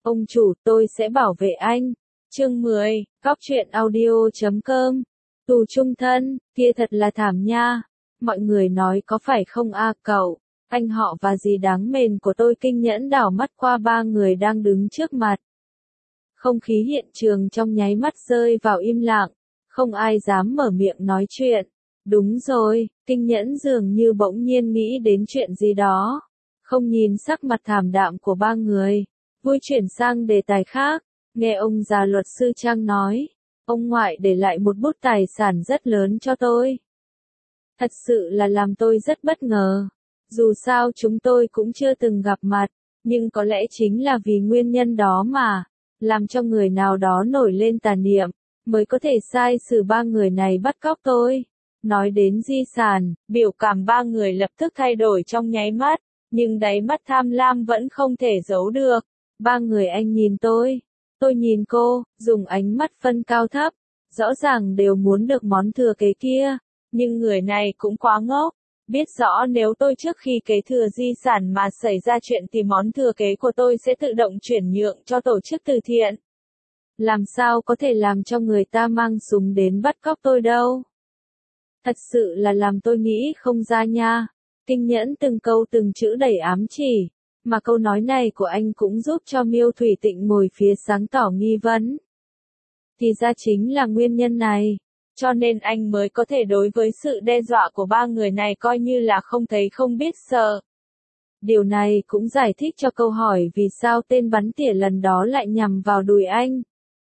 Ông chủ, tôi sẽ bảo vệ anh. Chương 10, Cóc truyện audio.com. Tù chung thân, kia thật là thảm nha. Mọi người nói có phải không cậu? Anh họ và dì đáng mền của tôi kinh nhẫn đảo mắt qua ba người đang đứng trước mặt. Không khí hiện trường trong nháy mắt rơi vào im lặng, không ai dám mở miệng nói chuyện. Đúng rồi, kinh nhẫn dường như bỗng nhiên nghĩ đến chuyện gì đó. Không nhìn sắc mặt thảm đạm của ba người, vui chuyển sang đề tài khác, nghe ông già luật sư Trang nói, ông ngoại để lại một bút tài sản rất lớn cho tôi. Thật sự là làm tôi rất bất ngờ. Dù sao chúng tôi cũng chưa từng gặp mặt, nhưng có lẽ chính là vì nguyên nhân đó mà, làm cho người nào đó nổi lên tà niệm, mới có thể sai xử ba người này bắt cóc tôi. Nói đến di sản, biểu cảm ba người lập tức thay đổi trong nháy mắt, nhưng đáy mắt tham lam vẫn không thể giấu được. Ba người anh nhìn tôi nhìn cô, dùng ánh mắt phân cao thấp, rõ ràng đều muốn được món thừa kế kia, nhưng người này cũng quá ngốc, biết rõ nếu tôi trước khi kế thừa di sản mà xảy ra chuyện thì món thừa kế của tôi sẽ tự động chuyển nhượng cho tổ chức từ thiện. Làm sao có thể làm cho người ta mang súng đến bắt cóc tôi đâu? Thật sự là làm tôi nghĩ không ra nha. Kinh nhẫn từng câu từng chữ đầy ám chỉ, mà câu nói này của anh cũng giúp cho Miêu Thủy Tịnh ngồi phía sáng tỏ nghi vấn. Thì ra chính là nguyên nhân này, cho nên anh mới có thể đối với sự đe dọa của ba người này coi như là không thấy không biết sợ. Điều này cũng giải thích cho câu hỏi vì sao tên bắn tỉa lần đó lại nhằm vào đùi anh.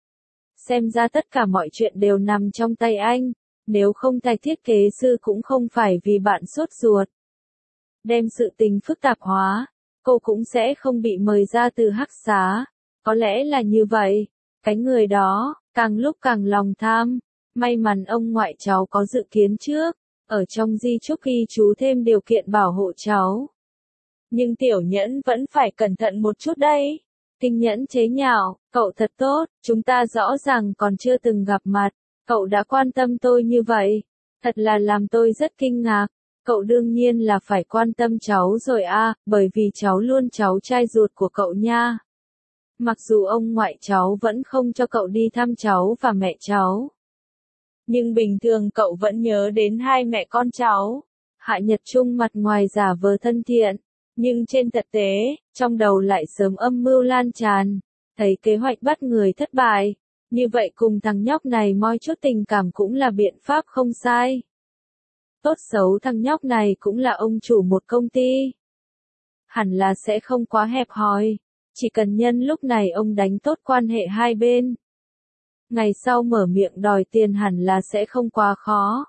Xem ra tất cả mọi chuyện đều nằm trong tay anh, nếu không Thạch thiết kế sư cũng không phải vì bạn sốt ruột. Đem sự tình phức tạp hóa, cô cũng sẽ không bị mời ra từ hắc xá. Có lẽ là như vậy, cái người đó, càng lúc càng lòng tham. May mắn ông ngoại cháu có dự kiến trước, ở trong di chúc ghi chú thêm điều kiện bảo hộ cháu. Nhưng tiểu nhẫn vẫn phải cẩn thận một chút đây. Kinh nhẫn chế nhạo, cậu thật tốt, chúng ta rõ ràng còn chưa từng gặp mặt, cậu đã quan tâm tôi như vậy, thật là làm tôi rất kinh ngạc. Cậu đương nhiên là phải quan tâm cháu rồi bởi vì cháu luôn cháu trai ruột của cậu nha. Mặc dù ông ngoại cháu vẫn không cho cậu đi thăm cháu và mẹ cháu, nhưng bình thường cậu vẫn nhớ đến hai mẹ con cháu. Hạ Nhật Trung mặt ngoài giả vờ thân thiện, nhưng trên thực tế, trong đầu lại sớm âm mưu lan tràn, thấy kế hoạch bắt người thất bại, như vậy cùng thằng nhóc này moi chút tình cảm cũng là biện pháp không sai. Tốt xấu thằng nhóc này cũng là ông chủ một công ty, hẳn là sẽ không quá hẹp hòi, chỉ cần nhân lúc này ông đánh tốt quan hệ hai bên. Ngày sau mở miệng đòi tiền hẳn là sẽ không quá khó.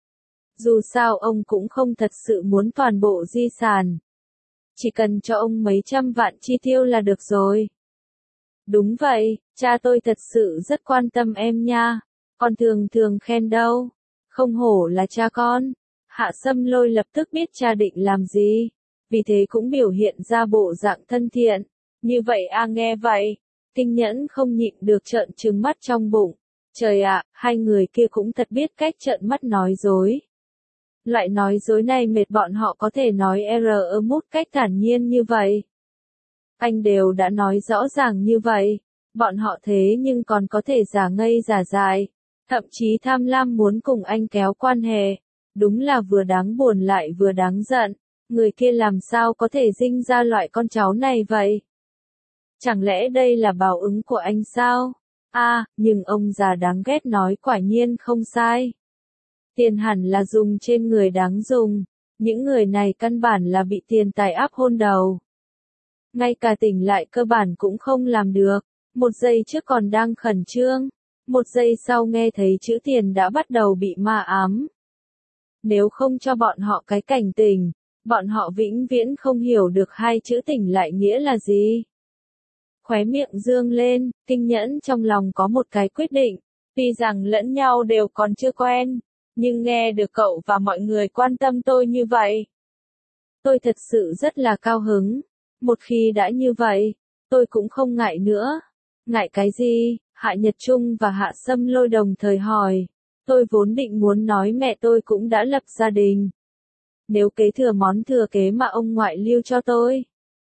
Dù sao ông cũng không thật sự muốn toàn bộ di sản. Chỉ cần cho ông mấy trăm vạn chi tiêu là được rồi. Đúng vậy, cha tôi thật sự rất quan tâm em nha. Con thường thường khen đâu. Không hổ là cha con. Hạ Sâm Lôi lập tức biết cha định làm gì. Vì thế cũng biểu hiện ra bộ dạng thân thiện. Như vậy nghe vậy. Kinh nhẫn không nhịn được trợn trừng mắt trong bụng. Trời ạ, hai người kia cũng thật biết cách trợn mắt nói dối. Loại nói dối này mệt bọn họ có thể nói một cách thản nhiên như vậy. Anh đều đã nói rõ ràng như vậy, bọn họ thế nhưng còn có thể giả ngây giả dại, thậm chí tham lam muốn cùng anh kéo quan hệ. Đúng là vừa đáng buồn lại vừa đáng giận, người kia làm sao có thể sinh ra loại con cháu này vậy? Chẳng lẽ đây là báo ứng của anh sao? Nhưng ông già đáng ghét nói quả nhiên không sai. Tiền hẳn là dùng trên người đáng dùng, những người này căn bản là bị tiền tài áp hôn đầu. Ngay cả tỉnh lại cơ bản cũng không làm được, một giây trước còn đang khẩn trương, một giây sau nghe thấy chữ tiền đã bắt đầu bị ma ám. Nếu không cho bọn họ cái cảnh tỉnh, bọn họ vĩnh viễn không hiểu được hai chữ tỉnh lại nghĩa là gì. Khóe miệng dương lên, kinh nhẫn trong lòng có một cái quyết định, tuy rằng lẫn nhau đều còn chưa quen, nhưng nghe được cậu và mọi người quan tâm tôi như vậy, tôi thật sự rất là cao hứng. Một khi đã như vậy, tôi cũng không ngại nữa. Ngại cái gì? Hạ Nhật Trung và Hạ Sâm Lôi đồng thời hỏi. Tôi vốn định muốn nói mẹ tôi cũng đã lập gia đình. Nếu kế thừa món thừa kế mà ông ngoại lưu cho tôi,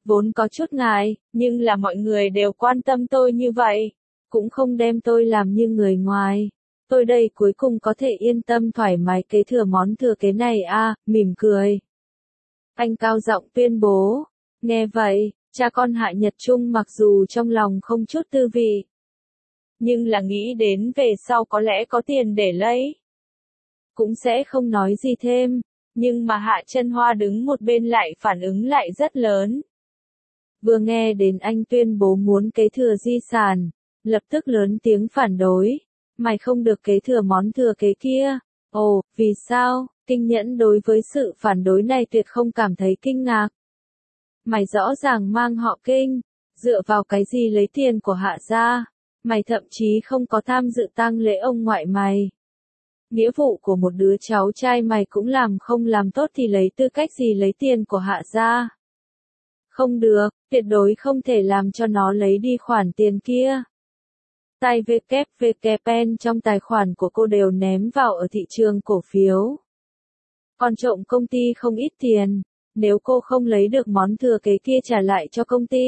Vốn có chút ngại, nhưng là mọi người đều quan tâm tôi như vậy, cũng không đem tôi làm như người ngoài. Tôi đây cuối cùng có thể yên tâm thoải mái kế thừa món thừa kế này à, mỉm cười. Anh cao giọng tuyên bố. Nghe vậy, cha con Hạ Nhật Trung mặc dù trong lòng không chút tư vị, nhưng là nghĩ đến về sau có lẽ có tiền để lấy, cũng sẽ không nói gì thêm, nhưng mà Hạ Chân Hoa đứng một bên lại phản ứng lại rất lớn. Vừa nghe đến anh tuyên bố muốn kế thừa di sản, lập tức lớn tiếng phản đối. Mày không được kế thừa món thừa kế kia. Ồ, vì sao? Kinh Nhẫn đối với sự phản đối này tuyệt không cảm thấy kinh ngạc. Mày rõ ràng mang họ Kinh, dựa vào cái gì lấy tiền của Hạ gia? Mày thậm chí không có tham dự tang lễ ông ngoại mày. Nghĩa vụ của một đứa cháu trai mày cũng không làm tốt thì lấy tư cách gì lấy tiền của Hạ gia? Không được, tuyệt đối không thể làm cho nó lấy đi khoản tiền kia. Tay WWPen trong tài khoản của cô đều ném vào ở thị trường cổ phiếu. Còn trộm công ty không ít tiền, nếu cô không lấy được món thừa kế kia trả lại cho công ty,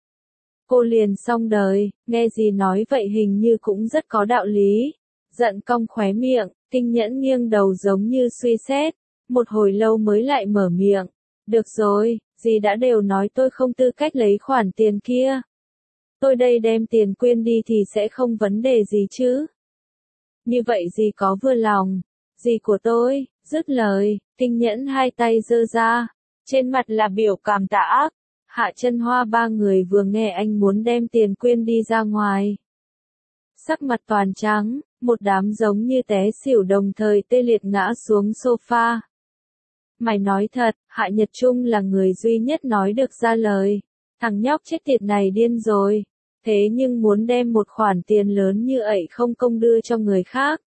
cô liền xong đời. Nghe gì nói vậy hình như cũng rất có đạo lý. Giận cong khóe miệng, Kinh Nhẫn nghiêng đầu giống như suy xét, một hồi lâu mới lại mở miệng. Được rồi, dì đã đều nói tôi không tư cách lấy khoản tiền kia. Tôi đây đem tiền quyên đi thì sẽ không vấn đề gì chứ. Như vậy dì có vừa lòng. Dì của tôi, dứt lời, Kinh Nhẫn hai tay giơ ra, trên mặt là biểu cảm tạ. Hạ Chân Hoa ba người vừa nghe anh muốn đem tiền quyên đi ra ngoài, sắc mặt toàn trắng, một đám giống như té xỉu đồng thời tê liệt ngã xuống sofa. Mày nói thật, Hạ Nhật Trung là người duy nhất nói được ra lời. Thằng nhóc chết tiệt này điên rồi. Thế nhưng muốn đem một khoản tiền lớn như ẩy không công đưa cho người khác.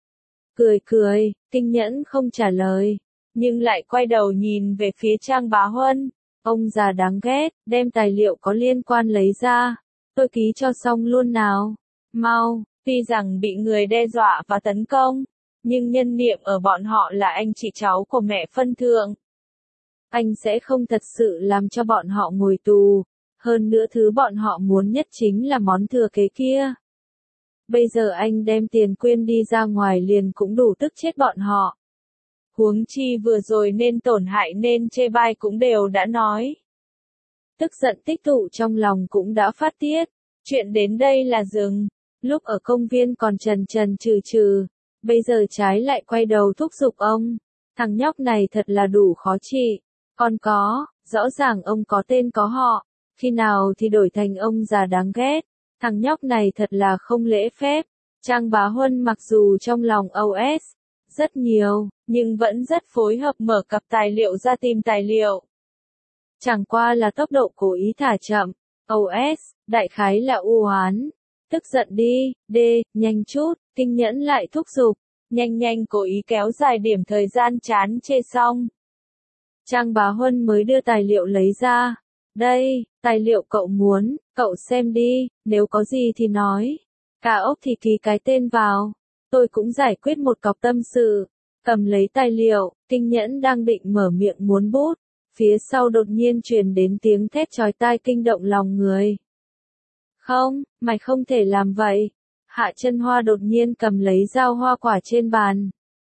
Cười, Kinh Nhẫn không trả lời, nhưng lại quay đầu nhìn về phía Trang Bá Huân. Ông già đáng ghét, đem tài liệu có liên quan lấy ra. Tôi ký cho xong luôn nào. Mau, tuy rằng bị người đe dọa và tấn công, nhưng nhân niệm ở bọn họ là anh chị cháu của mẹ phân thượng. Anh sẽ không thật sự làm cho bọn họ ngồi tù. Hơn nữa thứ bọn họ muốn nhất chính là món thừa kế kia. Bây giờ anh đem tiền quyên đi ra ngoài liền cũng đủ tức chết bọn họ. Huống chi vừa rồi nên tổn hại nên chê bai cũng đều đã nói. Tức giận tích tụ trong lòng cũng đã phát tiết. Chuyện đến đây là dừng. Lúc ở công viên còn trần trừ, bây giờ trái lại quay đầu thúc giục ông. Thằng nhóc này thật là đủ khó trị. Còn có, rõ ràng ông có tên có họ. Khi nào thì đổi thành ông già đáng ghét. Thằng nhóc này thật là không lễ phép. Trang Bá Huân mặc dù trong lòng OS rất nhiều, nhưng vẫn rất phối hợp mở cặp tài liệu ra tìm tài liệu. Chẳng qua là tốc độ cố ý thả chậm. OS, đại khái là u oán. Tức giận đi, nhanh chút, Kinh Nhẫn lại thúc giục. Nhanh cố ý kéo dài điểm thời gian chán chê xong. Trang Bá Huân mới đưa tài liệu lấy ra. Đây, tài liệu cậu muốn, cậu xem đi, nếu có gì thì nói. Cả ốc thì ký cái tên vào. Tôi cũng giải quyết một cọc tâm sự. Cầm lấy tài liệu, Kinh Nhẫn đang định mở miệng muốn bút. Phía sau đột nhiên truyền đến tiếng thét chói tai kinh động lòng người. Không, mày không thể làm vậy. Hạ Chân Hoa đột nhiên cầm lấy dao hoa quả trên bàn.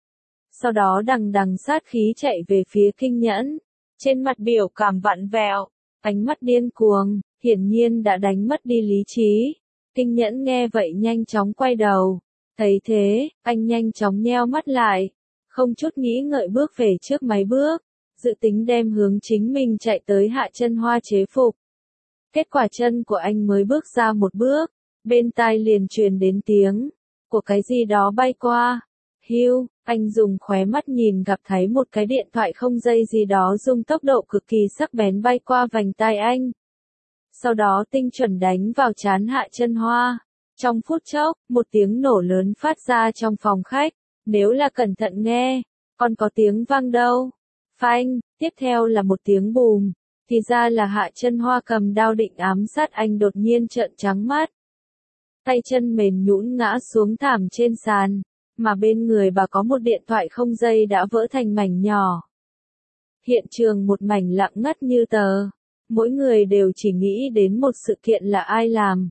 Sau đó đằng sát khí chạy về phía Kinh Nhẫn. Trên mặt biểu cảm vặn vẹo, ánh mắt điên cuồng, hiển nhiên đã đánh mất đi lý trí. Kinh Nhẫn nghe vậy nhanh chóng quay đầu. Thấy thế, anh nhanh chóng nheo mắt lại. Không chút nghĩ ngợi bước về trước mấy bước. Dự tính đem hướng chính mình chạy tới Hạ Chân Hoa chế phục. Kết quả chân của anh mới bước ra một bước. Bên tai liền truyền đến tiếng của cái gì đó bay qua. Hiu, anh dùng khóe mắt nhìn gặp thấy một cái điện thoại không dây gì đó dùng tốc độ cực kỳ sắc bén bay qua vành tai anh. Sau đó tinh chuẩn đánh vào trán Hạ Chân Hoa. Trong phút chốc, một tiếng nổ lớn phát ra trong phòng khách. Nếu là cẩn thận nghe, còn có tiếng vang đâu. Phanh, tiếp theo là một tiếng bùm. Thì ra là Hạ Chân Hoa cầm đao định ám sát anh đột nhiên trợn trắng mắt. Tay chân mềm nhũn ngã xuống thảm trên sàn, mà bên người bà có một điện thoại không dây đã vỡ thành mảnh nhỏ. Hiện trường một mảnh lặng ngắt như tờ. Mỗi người đều chỉ nghĩ đến một sự kiện là ai làm.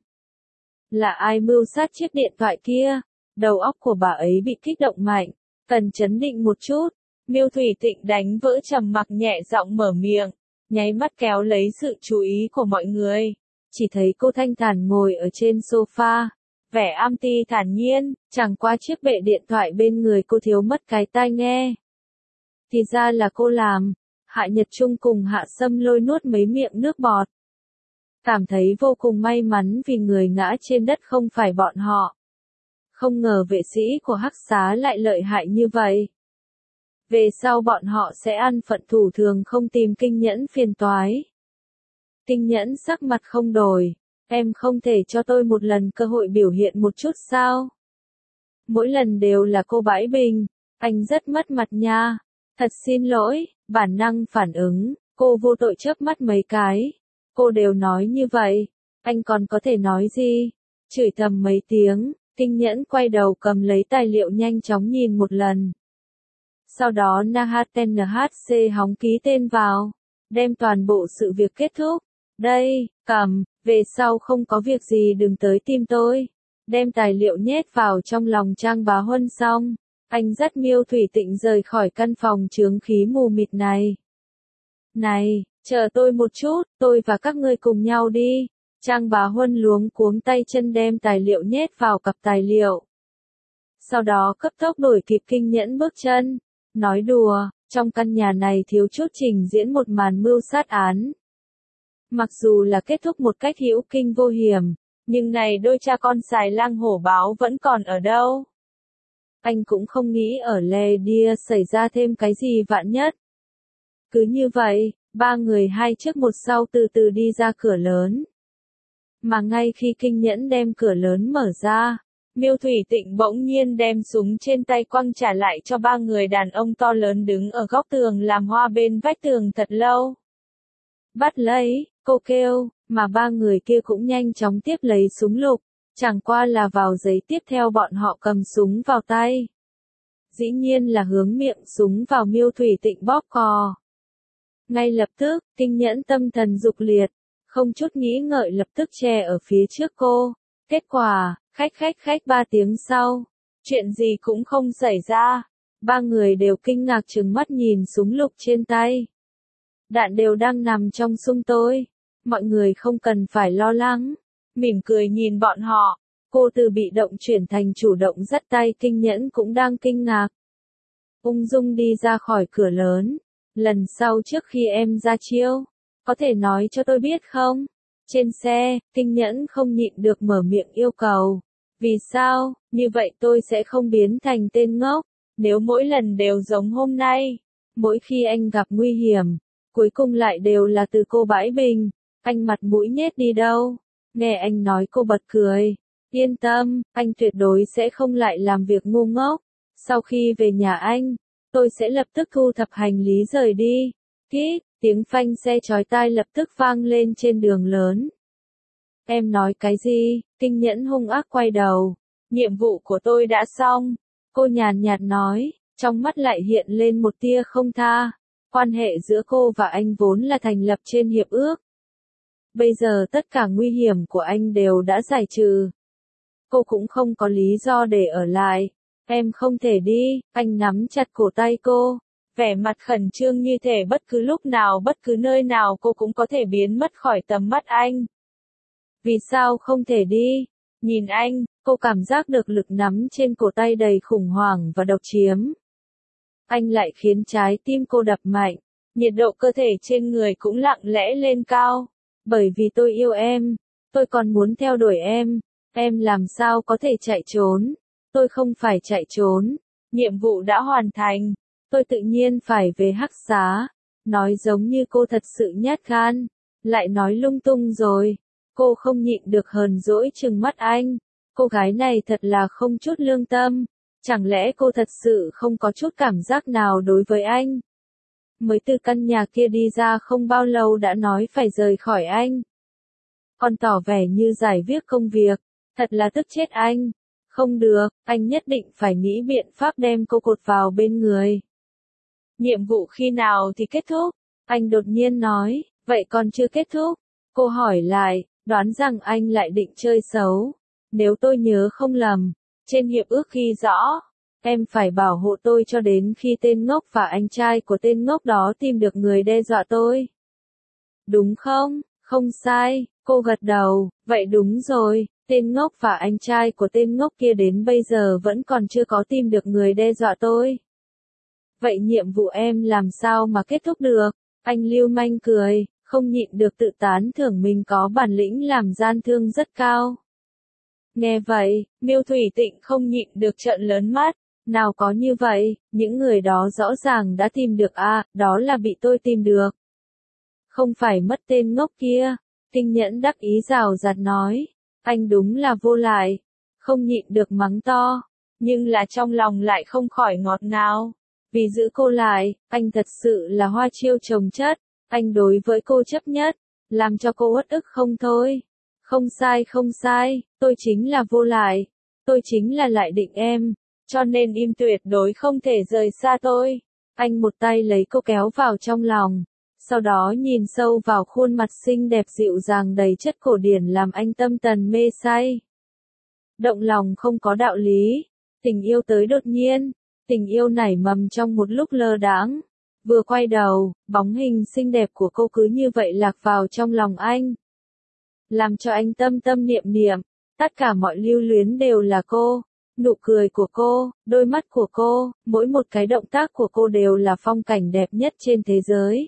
Là ai mưu sát chiếc điện thoại kia. Đầu óc của bà ấy bị kích động mạnh, cần chấn định một chút. Miêu Thủy Tịnh đánh vỡ trầm mặc nhẹ giọng mở miệng, nháy mắt kéo lấy sự chú ý của mọi người. Chỉ thấy cô thanh thản ngồi ở trên sofa, vẻ am ti thản nhiên, chẳng qua chiếc bệ điện thoại bên người cô thiếu mất cái tai nghe. Thì ra là cô làm. Hạ Nhật Trung cùng Hạ Sâm Lôi nuốt mấy miệng nước bọt. Cảm thấy vô cùng may mắn vì người ngã trên đất không phải bọn họ. Không ngờ vệ sĩ của Hắc Xá lại lợi hại như vậy. Về sau bọn họ sẽ ăn phận thủ thường không tìm Kinh Nhẫn phiền toái. Kinh Nhẫn sắc mặt không đổi. Em không thể cho tôi một lần cơ hội biểu hiện một chút sao? Mỗi lần đều là cô bãi bình. Anh rất mất mặt nha. Thật xin lỗi, bản năng phản ứng, cô vô tội chớp mắt mấy cái. Cô đều nói như vậy, anh còn có thể nói gì? Chửi thầm mấy tiếng, Kinh Nhẫn quay đầu cầm lấy tài liệu nhanh chóng nhìn một lần. Sau đó NHTNHC hóng ký tên vào, đem toàn bộ sự việc kết thúc. Đây, cầm, về sau không có việc gì đừng tới tìm tôi. Đem tài liệu nhét vào trong lòng Trang Bá Huân xong. Anh dắt Miêu Thủy Tịnh rời khỏi căn phòng chướng khí mù mịt này. Này, chờ tôi một chút, tôi và các ngươi cùng nhau đi. Trang Bá Huân luống cuống tay chân đem tài liệu nhét vào cặp tài liệu. Sau đó cấp tốc đuổi kịp Kinh Nhẫn bước chân. Nói đùa, trong căn nhà này thiếu chút trình diễn một màn mưu sát án. Mặc dù là kết thúc một cách hữu kinh vô hiểm, nhưng này đôi cha con xài lang hổ báo vẫn còn ở đâu. Anh cũng không nghĩ ở Le Dia xảy ra thêm cái gì vạn nhất. Cứ như vậy, ba người hai trước một sau từ từ đi ra cửa lớn. Mà ngay khi Kinh Nhẫn đem cửa lớn mở ra, Miêu Thủy Tịnh bỗng nhiên đem súng trên tay quăng trả lại cho ba người đàn ông to lớn đứng ở góc tường làm hoa bên vách tường thật lâu. Bắt lấy, cô kêu, mà ba người kia cũng nhanh chóng tiếp lấy súng lục. Chẳng qua là vào giây tiếp theo bọn họ cầm súng vào tay. Dĩ nhiên là hướng miệng súng vào Miêu Thủy Tịnh bóp cò. Ngay lập tức, Kinh Nhẫn tâm thần dục liệt, không chút nghĩ ngợi lập tức che ở phía trước cô. Kết quả, khách 3 tiếng sau, chuyện gì cũng không xảy ra. Ba người đều kinh ngạc trừng mắt nhìn súng lục trên tay. Đạn đều đang nằm trong súng tôi. Mọi người không cần phải lo lắng. Mỉm cười nhìn bọn họ, cô từ bị động chuyển thành chủ động dắt tay Kinh Nhẫn cũng đang kinh ngạc. Ung dung đi ra khỏi cửa lớn. Lần sau trước khi em ra chiêu, có thể nói cho tôi biết không? Trên xe, Kinh Nhẫn không nhịn được mở miệng yêu cầu. Vì sao, như vậy tôi sẽ không biến thành tên ngốc, nếu mỗi lần đều giống hôm nay. Mỗi khi anh gặp nguy hiểm, cuối cùng lại đều là từ cô bãi bình, anh mặt mũi nhết đi đâu. Nghe anh nói cô bật cười. Yên tâm, anh tuyệt đối sẽ không lại làm việc ngu ngốc. Sau khi về nhà anh, tôi sẽ lập tức thu thập hành lý rời đi. Kít, tiếng phanh xe chói tai lập tức vang lên trên đường lớn. Em nói cái gì? Kinh Nhẫn hung ác quay đầu. Nhiệm vụ của tôi đã xong. Cô nhàn nhạt nói, trong mắt lại hiện lên một tia không tha. Quan hệ giữa cô và anh vốn là thành lập trên hiệp ước. Bây giờ tất cả nguy hiểm của anh đều đã giải trừ. Cô cũng không có lý do để ở lại. Em không thể đi, anh nắm chặt cổ tay cô. Vẻ mặt khẩn trương như thể bất cứ lúc nào bất cứ nơi nào cô cũng có thể biến mất khỏi tầm mắt anh. Vì sao không thể đi? Nhìn anh, cô cảm giác được lực nắm trên cổ tay đầy khủng hoảng và độc chiếm. Anh lại khiến trái tim cô đập mạnh. Nhiệt độ cơ thể trên người cũng lặng lẽ lên cao. Bởi vì tôi yêu em, tôi còn muốn theo đuổi em làm sao có thể chạy trốn, tôi không phải chạy trốn, nhiệm vụ đã hoàn thành, tôi tự nhiên phải về Hắc Xá, nói giống như cô thật sự nhát gan, lại nói lung tung rồi, cô không nhịn được hờn dỗi trừng mắt anh, cô gái này thật là không chút lương tâm, chẳng lẽ cô thật sự không có chút cảm giác nào đối với anh? Mới từ căn nhà kia đi ra không bao lâu đã nói phải rời khỏi anh. Còn tỏ vẻ như giải quyết công việc, thật là tức chết anh. Không được, anh nhất định phải nghĩ biện pháp đem cô cột vào bên người. Nhiệm vụ khi nào thì kết thúc? Anh đột nhiên nói, Vậy còn chưa kết thúc. Cô hỏi lại, đoán rằng anh lại định chơi xấu. Nếu tôi nhớ không lầm, trên hiệp ước ghi rõ, em phải bảo hộ tôi cho đến khi tên ngốc và anh trai của tên ngốc đó tìm được người đe dọa tôi. Đúng không? Không sai, cô gật đầu, vậy đúng rồi, tên ngốc và anh trai của tên ngốc kia đến bây giờ vẫn còn chưa có tìm được người đe dọa tôi. Vậy nhiệm vụ em làm sao mà kết thúc được? Anh lưu manh cười, không nhịn được tự tán thưởng mình có bản lĩnh làm gian thương rất cao. Nghe vậy, Miêu Thủy Tịnh không nhịn được trợn lớn mắt. Nào có như vậy, những người đó rõ ràng đã tìm được đó là bị tôi tìm được. Không phải mất tên ngốc kia. Tinh Nhẫn đắc ý rào rạt nói. Anh đúng là vô lại. Không nhịn được mắng to. Nhưng là trong lòng lại không khỏi ngọt ngào. Vì giữ cô lại, anh thật sự là hoa chiêu chồng chất. Anh đối với cô chấp nhất. Làm cho cô uất ức không thôi. Không sai, tôi chính là vô lại. Tôi chính là lại định em. Cho nên im tuyệt đối không thể rời xa tôi. Anh một tay lấy cô kéo vào trong lòng. Sau đó nhìn sâu vào khuôn mặt xinh đẹp dịu dàng đầy chất cổ điển làm anh tâm tần mê say. Động lòng không có đạo lý. Tình yêu tới đột nhiên. Tình yêu nảy mầm trong một lúc lơ đãng. Vừa quay đầu, bóng hình xinh đẹp của cô cứ như vậy lạc vào trong lòng anh. Làm cho anh tâm tâm niệm niệm. Tất cả mọi lưu luyến đều là cô. Nụ cười của cô, đôi mắt của cô, mỗi một cái động tác của cô đều là phong cảnh đẹp nhất trên thế giới.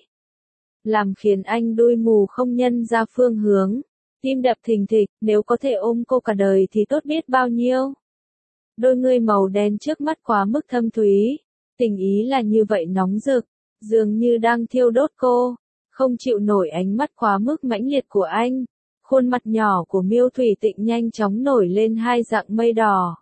Làm khiến anh đuôi mù không nhân ra phương hướng. Tim đập thình thịch, nếu có thể ôm cô cả đời thì tốt biết bao nhiêu. Đôi ngươi màu đen trước mắt quá mức thâm thúy. Tình ý là như vậy nóng rực, dường như đang thiêu đốt cô. Không chịu nổi ánh mắt quá mức mãnh liệt của anh. Khuôn mặt nhỏ của Miêu Thủy Tịnh nhanh chóng nổi lên hai dạng mây đỏ.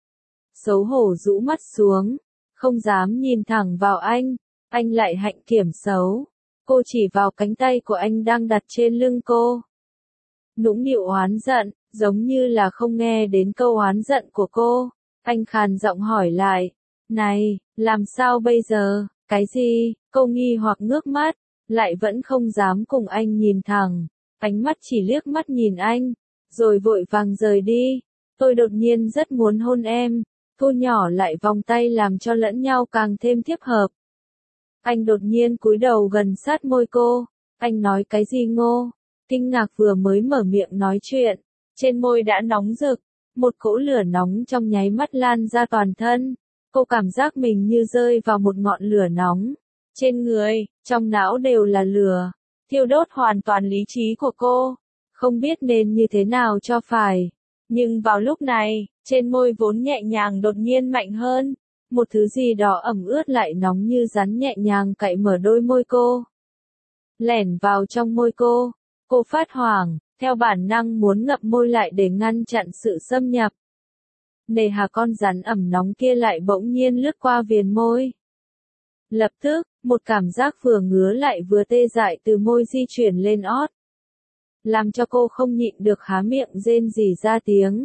Xấu hổ rũ mắt xuống, không dám nhìn thẳng vào anh lại hạnh kiểm xấu. Cô chỉ vào cánh tay của anh đang đặt trên lưng cô. Nũng nịu oán giận, giống như là không nghe đến câu oán giận của cô. Anh khàn giọng hỏi lại, này, làm sao bây giờ, cái gì, cô nghi hoặc ngước mắt, lại vẫn không dám cùng anh nhìn thẳng. Ánh mắt chỉ liếc mắt nhìn anh, rồi vội vàng rời đi. Tôi đột nhiên rất muốn hôn em. Thu nhỏ lại vòng tay làm cho lẫn nhau càng thêm tiếp hợp. Anh đột nhiên cúi đầu gần sát môi cô. Anh nói cái gì ngô? Kinh ngạc vừa mới mở miệng nói chuyện. Trên môi đã nóng rực. Một cỗ lửa nóng trong nháy mắt lan ra toàn thân. Cô cảm giác mình như rơi vào một ngọn lửa nóng. Trên người, trong não đều là lửa. Thiêu đốt hoàn toàn lý trí của cô. Không biết nên như thế nào cho phải. Nhưng vào lúc này, trên môi vốn nhẹ nhàng đột nhiên mạnh hơn. Một thứ gì đó ẩm ướt lại nóng như rắn nhẹ nhàng cạy mở đôi môi cô. Lẻn vào trong môi cô. Cô phát hoảng, theo bản năng muốn ngậm môi lại để ngăn chặn sự xâm nhập. Nề hà con rắn ẩm nóng kia lại bỗng nhiên lướt qua viền môi. Lập tức, một cảm giác vừa ngứa lại vừa tê dại từ môi di chuyển lên ót. Làm cho cô không nhịn được há miệng rên rỉ ra tiếng.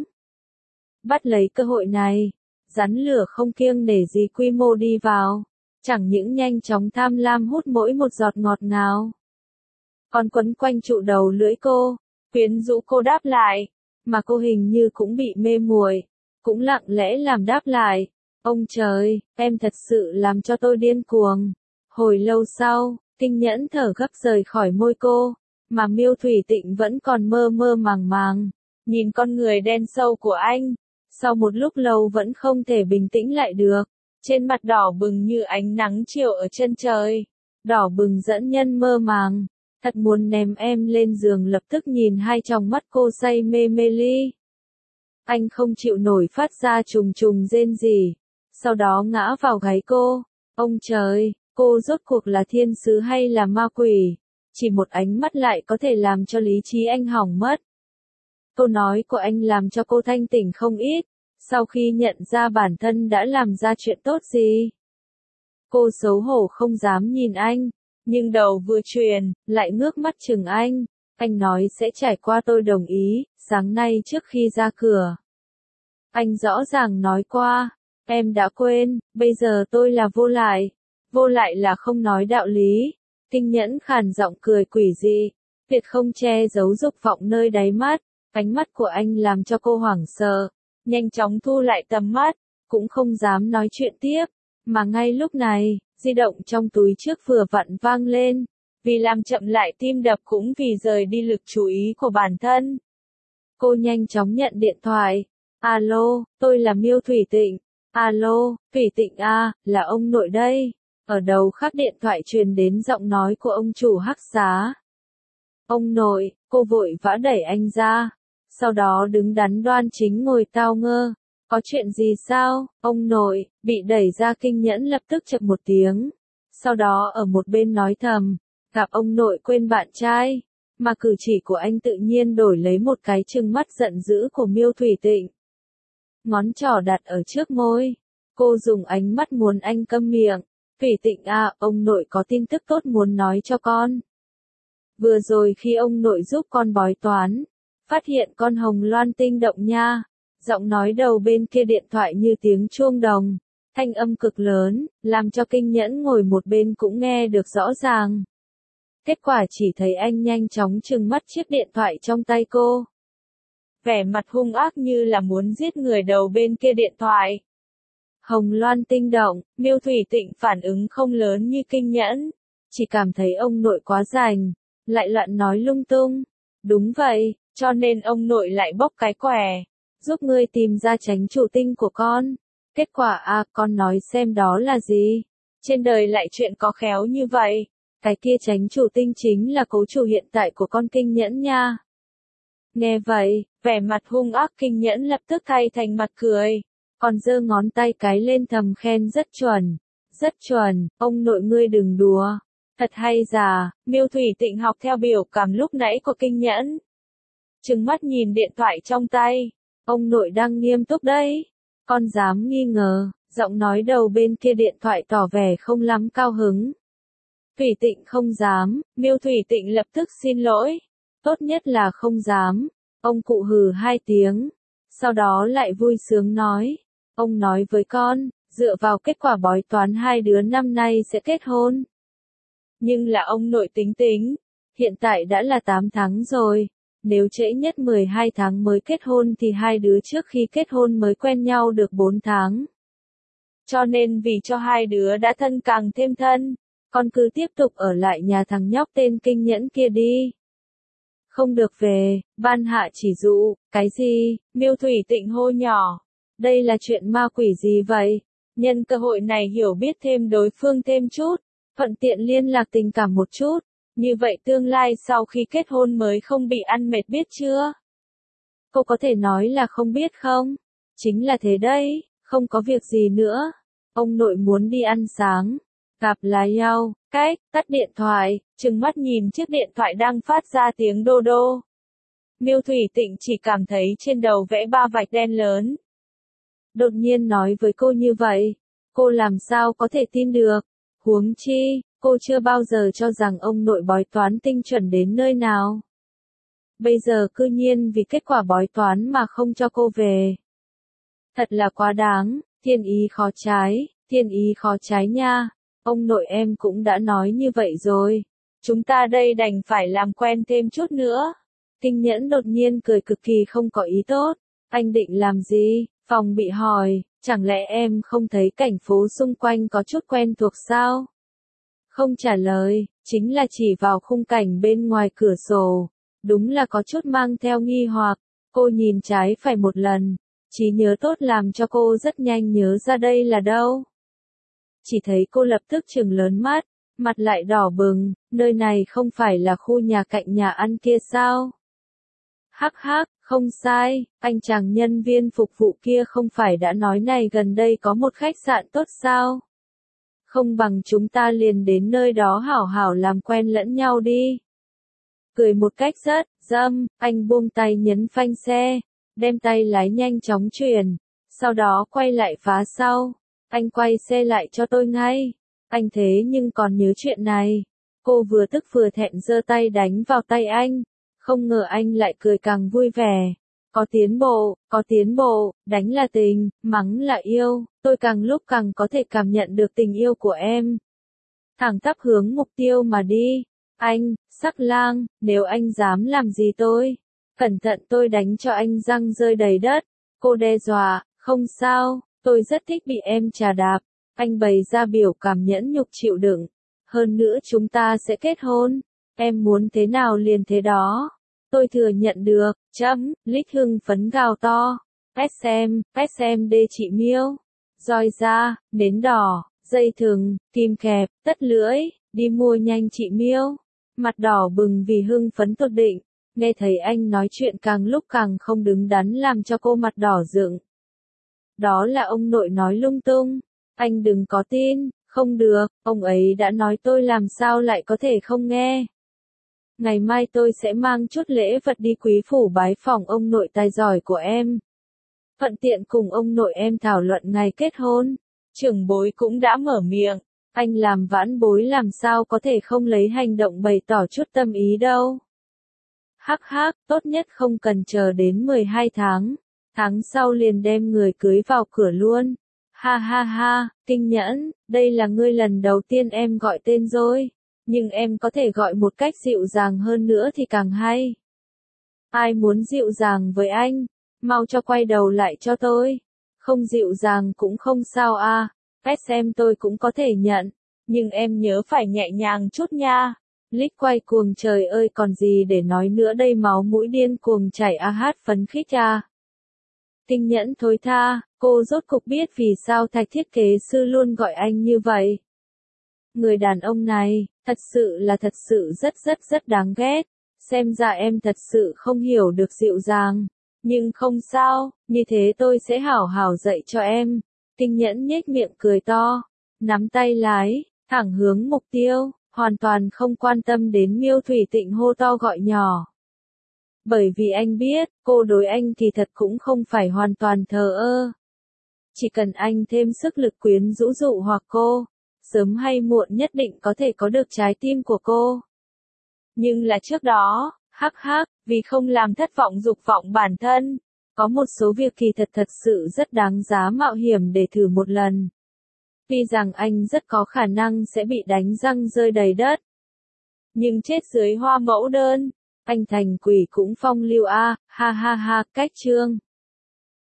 Bắt lấy cơ hội này, rắn lửa không kiêng nể gì quy mô đi vào, chẳng những nhanh chóng tham lam hút mỗi một giọt ngọt ngào. Còn quấn quanh trụ đầu lưỡi cô, quyến rũ cô đáp lại, mà cô hình như cũng bị mê muội, cũng lặng lẽ làm đáp lại. Ông trời, em thật sự làm cho tôi điên cuồng. Hồi lâu sau, Tinh Nhẫn thở gấp rời khỏi môi cô, mà Miêu Thủy Tịnh vẫn còn mơ mơ màng màng, nhìn con người đen sâu của anh. Sau một lúc lâu vẫn không thể bình tĩnh lại được, trên mặt đỏ bừng như ánh nắng chiều ở chân trời, đỏ bừng dẫn nhân mơ màng, thật muốn ném em lên giường lập tức nhìn hai tròng mắt cô say mê mê ly. Anh không chịu nổi phát ra trùng trùng rên rỉ, sau đó ngã vào gáy cô. Ông trời, cô rốt cuộc là thiên sứ hay là ma quỷ? Chỉ một ánh mắt lại có thể làm cho lý trí anh hỏng mất. Câu nói của anh làm cho cô thanh tỉnh không ít, sau khi nhận ra bản thân đã làm ra chuyện tốt gì. Cô xấu hổ không dám nhìn anh, nhưng đầu vừa chuyển, lại ngước mắt chừng anh. Anh nói sẽ trải qua tôi đồng ý, sáng nay trước khi ra cửa. Anh rõ ràng nói qua, em đã quên, bây giờ tôi là vô lại. Vô lại là không nói đạo lý, Kinh Nhẫn khàn giọng cười quỷ dị, tuyệt không che giấu dục vọng nơi đáy mắt, ánh mắt của anh làm cho cô hoảng sợ, nhanh chóng thu lại tầm mắt, cũng không dám nói chuyện tiếp, mà ngay lúc này, di động trong túi trước vừa vặn vang lên, vì làm chậm lại tim đập cũng vì rời đi lực chú ý của bản thân. Cô nhanh chóng nhận điện thoại. Alo, tôi là Miêu Thủy Tịnh. Alo, Thủy Tịnh à, là ông nội đây. Ở đầu khác điện thoại truyền đến giọng nói của ông chủ Hắc Xá. Ông nội, cô vội vã đẩy anh ra. Sau đó đứng đắn đoan chính ngồi tao ngơ. Có chuyện gì sao, ông nội, bị đẩy ra Kinh Nhẫn lập tức chậc một tiếng. Sau đó ở một bên nói thầm, gặp ông nội quên bạn trai. Mà cử chỉ của anh tự nhiên đổi lấy một cái trừng mắt giận dữ của Miêu Thủy Tịnh. Ngón trỏ đặt ở trước môi. Cô dùng ánh mắt muốn anh câm miệng. Thủy Tịnh à, ông nội có tin tức tốt muốn nói cho con. Vừa rồi khi ông nội giúp con bói toán, phát hiện con hồng loan tinh động nha. Giọng nói đầu bên kia điện thoại như tiếng chuông đồng. Thanh âm cực lớn, làm cho Kinh Nhẫn ngồi một bên cũng nghe được rõ ràng. Kết quả chỉ thấy anh nhanh chóng trừng mắt chiếc điện thoại trong tay cô. Vẻ mặt hung ác như là muốn giết người đầu bên kia điện thoại. Hồng loan tinh động, Miêu Thủy Tịnh phản ứng không lớn như Kinh Nhẫn. Chỉ cảm thấy ông nội quá rành, lại loạn nói lung tung. Đúng vậy, cho nên ông nội lại bóc cái quẻ. Giúp ngươi tìm ra chánh chủ tinh của con. Kết quả à, con nói xem đó là gì? Trên đời lại chuyện có khéo như vậy. Cái kia chánh chủ tinh chính là cố chủ hiện tại của con Kinh Nhẫn nha. Nghe vậy, vẻ mặt hung ác Kinh Nhẫn lập tức thay thành mặt cười. Còn giơ ngón tay cái lên thầm khen rất chuẩn, ông nội ngươi đừng đùa. Thật hay già, Miêu Thủy Tịnh học theo biểu cảm lúc nãy của Kinh Nhẫn. Trừng mắt nhìn điện thoại trong tay, ông nội đang nghiêm túc đấy. Con dám nghi ngờ, giọng nói đầu bên kia điện thoại tỏ vẻ không lắm cao hứng. Thủy Tịnh không dám, Miêu Thủy Tịnh lập tức xin lỗi. Tốt nhất là không dám. Ông cụ hừ 2 tiếng. Sau đó lại vui sướng nói. Ông nói với con, dựa vào kết quả bói toán 2 đứa năm nay sẽ kết hôn. Nhưng là ông nội tính tính. Hiện tại đã là 8 tháng rồi. Nếu trễ nhất 12 tháng mới kết hôn thì 2 đứa trước khi kết hôn mới quen nhau được 4 tháng. Cho nên vì cho 2 đứa đã thân càng thêm thân. Con cứ tiếp tục ở lại nhà thằng nhóc tên Kinh Nhẫn kia đi. Không được về, ban hạ chỉ dụ, cái gì, Miêu Thủy Tịnh hô nhỏ. Đây là chuyện ma quỷ gì vậy? Nhân cơ hội này hiểu biết thêm đối phương thêm chút, thuận tiện liên lạc tình cảm một chút. Như vậy tương lai sau khi kết hôn mới không bị ăn mệt biết chưa? Cô có thể nói là không biết không? Chính là thế đấy, không có việc gì nữa. Ông nội muốn đi ăn sáng. Gặp lại nhau, tắt điện thoại, trừng mắt nhìn chiếc điện thoại đang phát ra tiếng đô đô. Miêu Thủy Tịnh chỉ cảm thấy trên đầu vẽ 3 vạch đen lớn. Đột nhiên nói với cô như vậy, cô làm sao có thể tin được, huống chi, cô chưa bao giờ cho rằng ông nội bói toán tinh chuẩn đến nơi nào. Bây giờ cư nhiên vì kết quả bói toán mà không cho cô về. Thật là quá đáng, thiên ý khó trái nha. Ông nội em cũng đã nói như vậy rồi. Chúng ta đây đành phải làm quen thêm chút nữa. Kinh Nhẫn đột nhiên cười cực kỳ không có ý tốt. Anh định làm gì? Phòng bị hỏi, chẳng lẽ em không thấy cảnh phố xung quanh có chút quen thuộc sao? Không trả lời, chính là chỉ vào khung cảnh bên ngoài cửa sổ. Đúng là có chút mang theo nghi hoặc. Cô nhìn trái phải một lần. Trí nhớ tốt làm cho cô rất nhanh nhớ ra đây là đâu. Chỉ thấy cô lập tức trừng lớn mắt, mặt lại đỏ bừng, nơi này không phải là khu nhà cạnh nhà ăn kia sao? Hắc hắc, không sai, anh chàng nhân viên phục vụ kia không phải đã nói này gần đây có một khách sạn tốt sao? Không bằng chúng ta liền đến nơi đó hảo hảo làm quen lẫn nhau đi. Cười một cách rất dâm, anh buông tay nhấn phanh xe, đem tay lái nhanh chóng chuyển, sau đó quay lại phá sau. Anh quay xe lại cho tôi ngay. Anh thế nhưng còn nhớ chuyện này. Cô vừa tức vừa thẹn giơ tay đánh vào tay anh. Không ngờ anh lại cười càng vui vẻ. Có tiến bộ, đánh là tình, mắng là yêu. Tôi càng lúc càng có thể cảm nhận được tình yêu của em. thẳng tắp hướng mục tiêu mà đi. Anh, sắc lang, nếu anh dám làm gì tôi, cẩn thận tôi đánh cho anh răng rơi đầy đất. Cô đe dọa, không sao, tôi rất thích bị em chà đạp. Anh bày ra biểu cảm nhẫn nhục chịu đựng. Hơn nữa chúng ta sẽ kết hôn. Em muốn thế nào liền thế đó. Tôi thừa nhận được, Lít hưng phấn gào to. SM chị Miêu. Roi da, nến đỏ, dây thừng, kim kẹp, tất lưỡi, đi mua nhanh chị Miêu. Mặt đỏ bừng vì hưng phấn tột đỉnh. Nghe thấy anh nói chuyện càng lúc càng không đứng đắn làm cho cô mặt đỏ rựng. Đó là ông nội nói lung tung. Anh đừng có tin, không được, ông ấy đã nói tôi làm sao lại có thể không nghe. Ngày mai tôi sẽ mang chút lễ vật đi quý phủ bái phỏng ông nội tài giỏi của em. Thuận tiện cùng ông nội em thảo luận ngày kết hôn. Trưởng bối cũng đã mở miệng, anh làm vãn bối làm sao có thể không lấy hành động bày tỏ chút tâm ý đâu. Hắc hắc, tốt nhất không cần chờ đến 12 tháng. Tháng sau liền đem người cưới vào cửa luôn. Ha ha ha, Kinh Nhẫn, đây là ngươi lần đầu tiên em gọi tên rồi. Nhưng em có thể gọi một cách dịu dàng hơn nữa thì càng hay. Ai muốn dịu dàng với anh? Mau cho quay đầu lại cho tôi. Không dịu dàng cũng không sao à. SM tôi cũng có thể nhận. Nhưng em nhớ phải nhẹ nhàng chút nha. Lít quay cuồng trời ơi còn gì để nói nữa đây, máu mũi điên cuồng chảy a hát phấn khích à. Kinh Nhẫn thối tha, cô rốt cục biết vì sao Thạch thiết kế sư luôn gọi anh như vậy. Người đàn ông này, thật sự rất đáng ghét. Xem ra em thật sự không hiểu được dịu dàng. Nhưng không sao, như thế tôi sẽ hảo hảo dạy cho em. Kinh Nhẫn nhếch miệng cười to, nắm tay lái, thẳng hướng mục tiêu, hoàn toàn không quan tâm đến Miêu Thủy Tịnh hô to gọi nhỏ. Bởi vì anh biết, cô đối anh thì thật cũng không phải hoàn toàn thờ ơ. Chỉ cần anh thêm sức lực quyến rũ dụ hoặc cô, sớm hay muộn nhất định có thể có được trái tim của cô. Nhưng là trước đó, vì không làm thất vọng dục vọng bản thân, có một số việc kỳ thật sự rất đáng giá mạo hiểm để thử một lần. Tuy rằng anh rất có khả năng sẽ bị đánh răng rơi đầy đất. Nhưng chết dưới hoa mẫu đơn, anh thành quỷ cũng phong lưu a, ha ha ha, cách chương.